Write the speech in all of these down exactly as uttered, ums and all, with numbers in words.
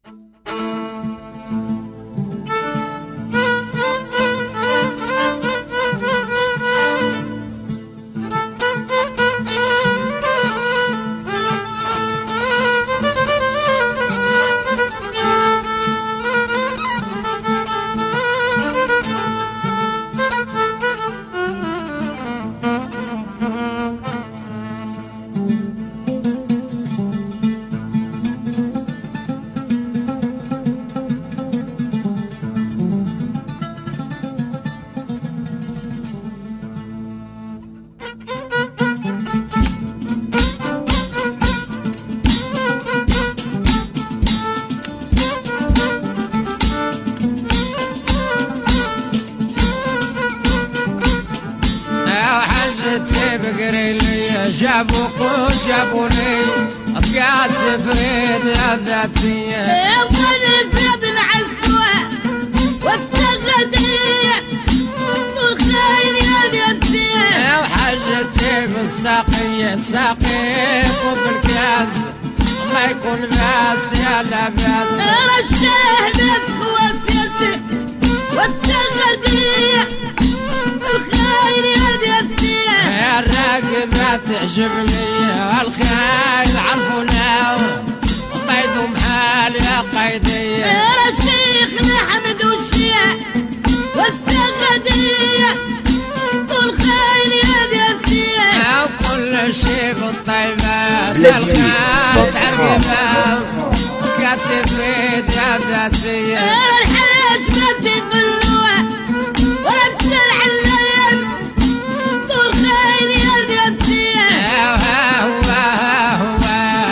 بقري لي جابوك وجابوني طقات فريد يا ذاتية وانا ثاب العزوة والتغدية والخير يا ذاتية وحاجتي بالساقية ساقيك وبالكاس ما يكون باس يا لاباس رشاه بأخوة سياسي والتغدية والخير يا ذاتية الراقبة تعجبني الخيل عرفونا وقيدوا محال يا قيدية يا شيخنا حمد والشيع والسغدية والخيل يا ذاتية وكل شي بالطيبات الخيل تعرقبة وكاس فريد يا ذاتية الحاج ما تقلوها ولا تسرع الليل والخيل يا ذاتية ها هو ها هو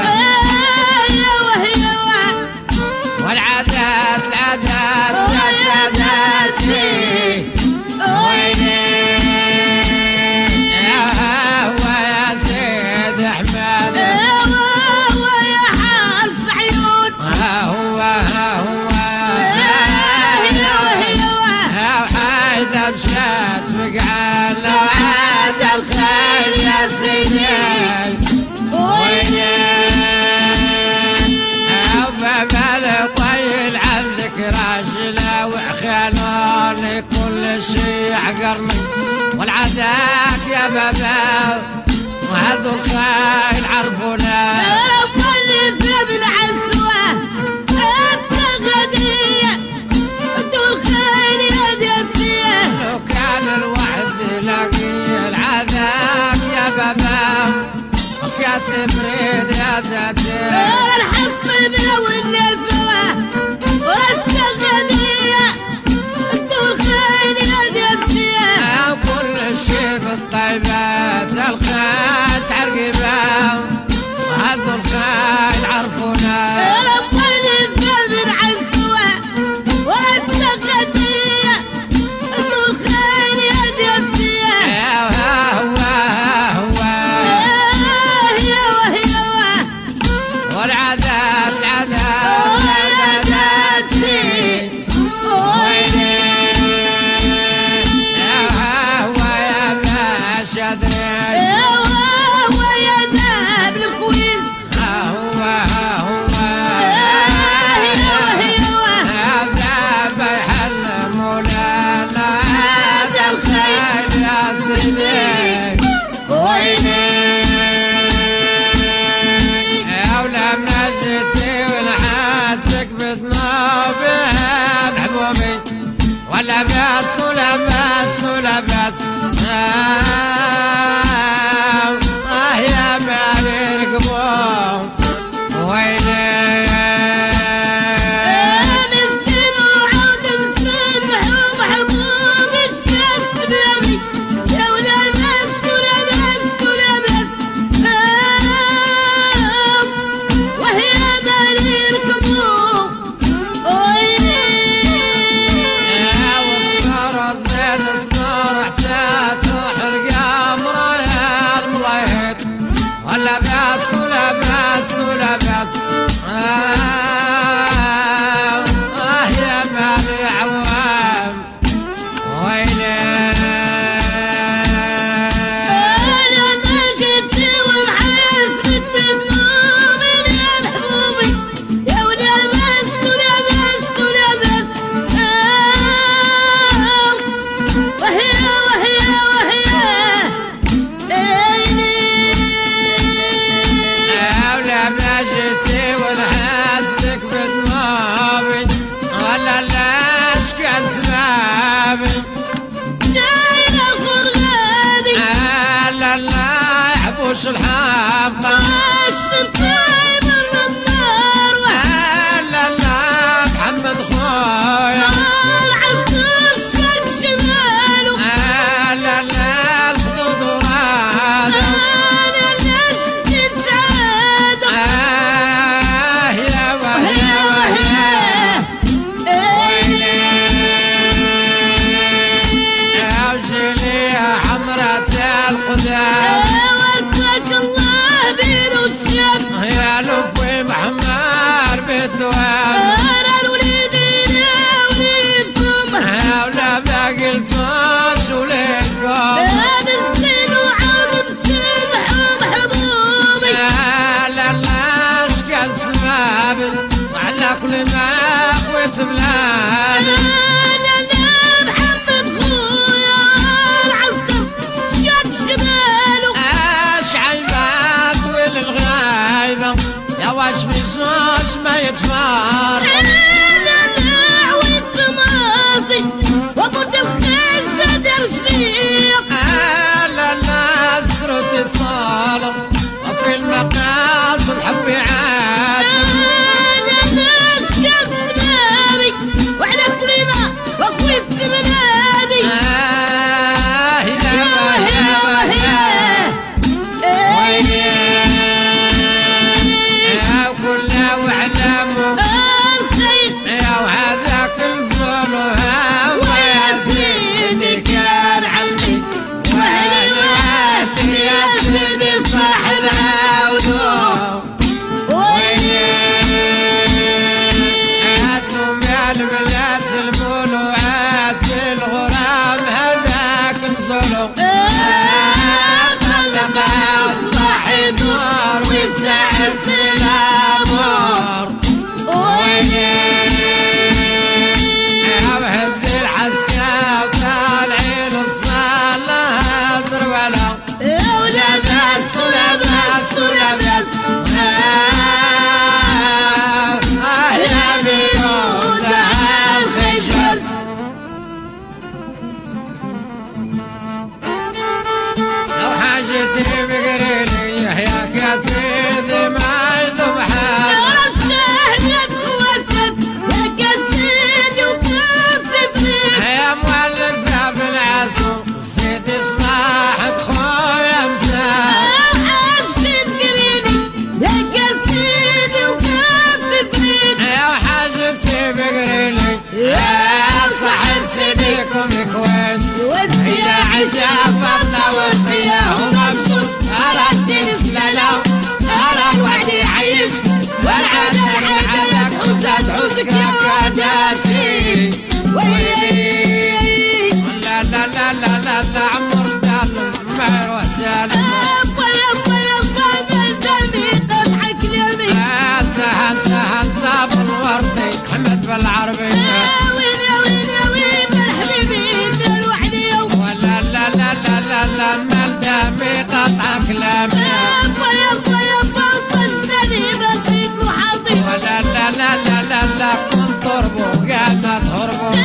والعادات العادات يا ساداتي ويني ها هو يا سيد احمد ها هو يا حارس عيون ها هو ها هو ها وحايدة مشات فقعان لو عاد الخير يا سيدي ويني وبابالي طيل عندك راجلة وخانوني كل شي عقرني والعداك يا بابا وهذو الخيل عرفونا اللي في ابن عزوة التغدية والخير يا ذاتية لو كان الوحد يلاقي العذاب يا بابا وكاس فريد يا ذاتي الحص بلا والنفوة والتغدية والخير يا ذاتية وكل شي بالطيبات الخيل تعرقبه وهذو الخيل عرفونا اللي في ابن عزوة والتغدية والخير يا ذاتية ها هو ها هو والعادات العادات عاداتي ويني ها هو يا باشا دريس هو يا ذهب الكويس ها هو ها هو هذا بيحل مولانا هذا الخيل يا سيدي ويني ولما جيتي ونحاسبك بذنوبها محبوبي ولا بس ولا بس ولا بس آه يا ما بيرقبون ويني اصبر زين اصبر حتى تروح القلب معلمة خويت بلادي انا محمد خويا العسكر شاد شماله اش عيبك وللغايبة يا واش بيزوش ما يتفار انا نعوي تماضي وقلت الخير زاد رجليق الا الناس اتصالوا وفي المقاصد حبي عاد انا نكشف ناري وعلى كلمة وقوي بسمنادي آه يا يا يا ويلي يا كل وعلمه يا وهذاك الظلم يا سيدي كان علمي وهنياتي يا سيدي صاحب عودهم هاتهم يا البلاد المولوعات في الغرام هذاك الظلم طلقها واصبح يدور ويساعد في الامور يا بهز العسكر طالعين الصالة زروالة ولا بس ولا بس ولا بس آه يا بيوتها الخشب لو حاجتي بقريلي يا قصيدي ما يذوب حال يا مؤلف يا بالعزو زيد اسمعك خويا مساء يا حاجتي بقريلي يا صاحب سيديكم كويس هي عجاب فضة وفيا ومبسوط أرى سلالة أرى وعدي عيش والعادة العادة حوزة حوزك يا كاداتي لا لا لا لا لا لا عمر دال ما يروح سالم انت انت انت بالوردي حمد بالعربي ولا لا لا لا لا لا مال دامي قطع كلامي ولا لا لا لا لا لا كنت تربو قاعد ما تهربوا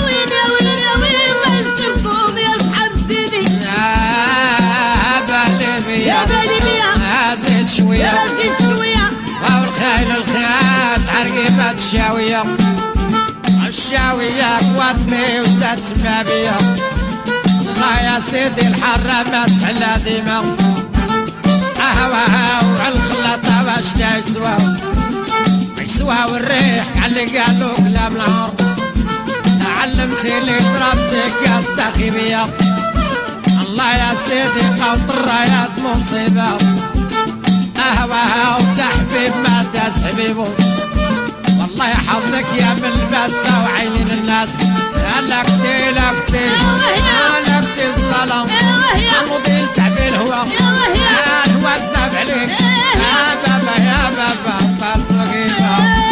يا بالي بيا زيد شوية زيد شوية واو الخيل الخيات عرقبة الشاوية الشاوية قوتني وزاد سبابية الله يا سيدي الحرة تحلى ديما اهواها وعالخلاطة باش تيسواو يسواو الريح اللي قالو كلام العمر علمتي لي ضربتك يا الساقيبية الله يا سيدي قوط الرايات مصيبة اهواها وتحبيب ما داس حبيبه والله يحفظك يا ملبسة وعين الناس لكتي لكتي لكتي الظلام عمودي سحب الهوا يا الهوا بزاف عليك يا بابا يا بابا طال وقيفة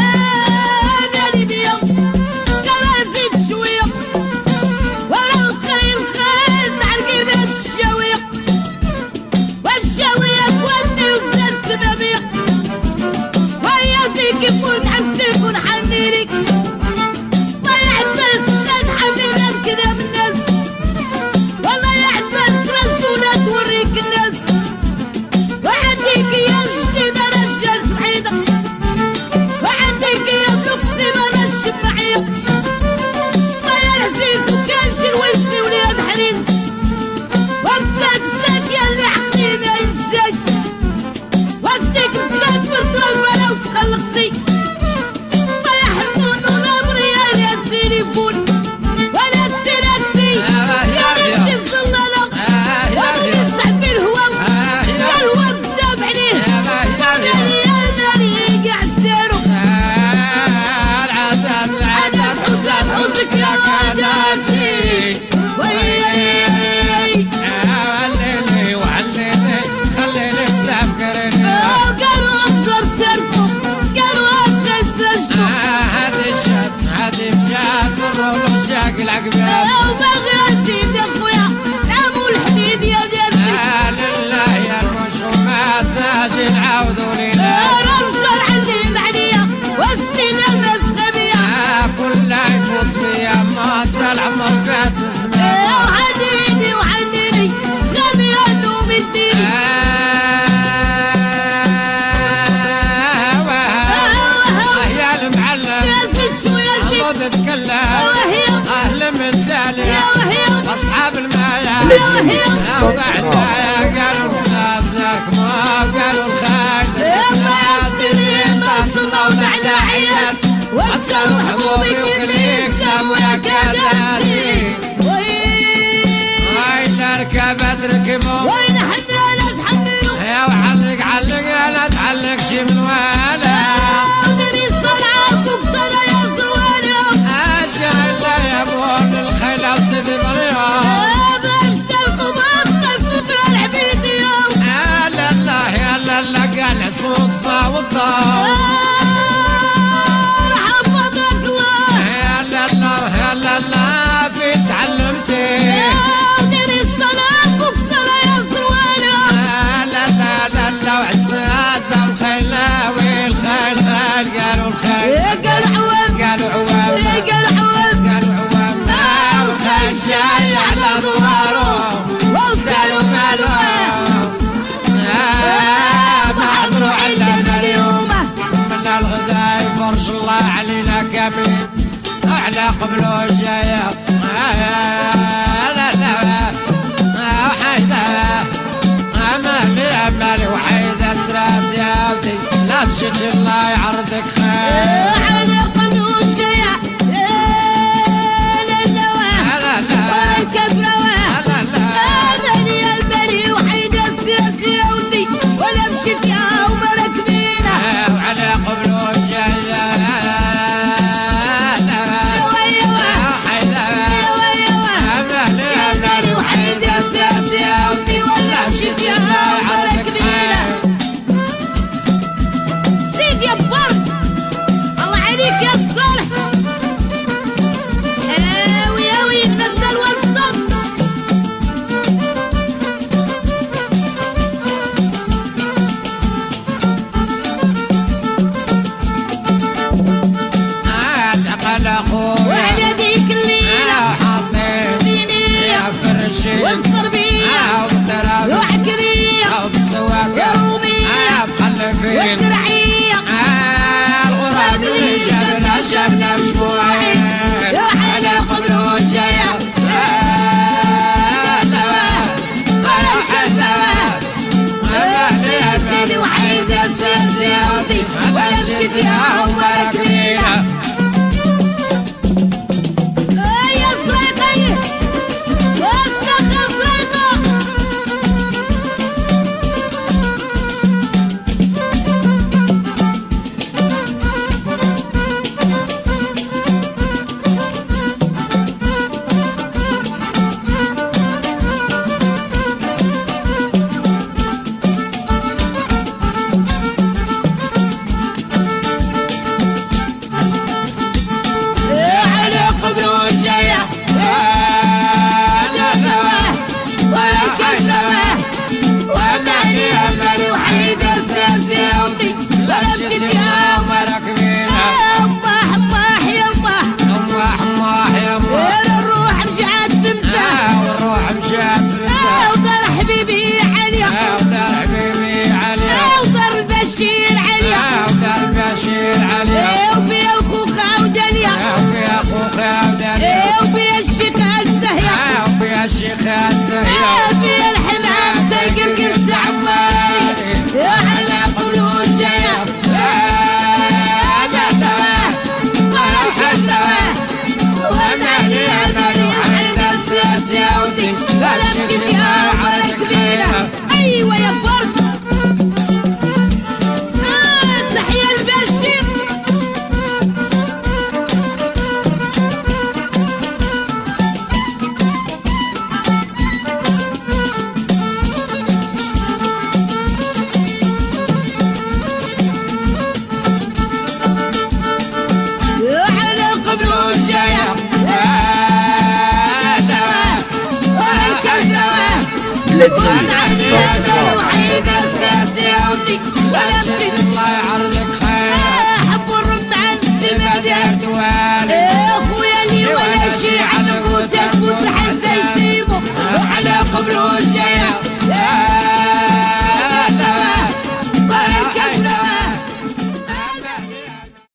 كيفون تعذب ونحنيلك ضيعت بس تنحمل كذا من الناس والله يا عباس رسولة توريك الناس وحديك يا جديد انا رجال صحيدة قالوا خاطرك ما قالوا الخايد ناسين طلعوا على عيال وعسروا حبوبي وكليك سلام ويا كداسي وين ركبت ركبوا وين حملت حملوا يا وعلق علق لا تعلق شي من ولا ودري صنعك وبصنا يا زوالهم اشعل يا ابو الخيل وسيدي مريم قال صدفة والضوء حفظك الله يا لالا يا لالا في تعلمتي ديري الصلاة وبصرة يا زوالة يا لالا لالا وعزات الخيلة والخيل خيل قالوا الخيل قالوا عوام قالوا عوام قالوا عوام قالوا عوام والخيل جاي على ظهره وسالوا ماله فرش الله علينا كامل على قبله جاية لا لا وحيدة أمالي أمالي وحيدة سرات يا ودي لا مشيت الله يعرضك خير على قبله جاية لا لا لا والكبرة لا لا أمالي أمالي وحيدة سرات يا ودي ولا مشيت يا ومرك بينا وعلى قبله وعلى ديك الليلة والصربية وحكرية ورومية والدرعية الغراب اللي جابنا جابنا بشوية على قبله جاية أمالي وحيدة سيدي ولا مشيت يا ومرك بينا ايوه يا فرد آه تحية البشير على قبله جاية الله يعرضك خير حب الرب عن السماء دوالي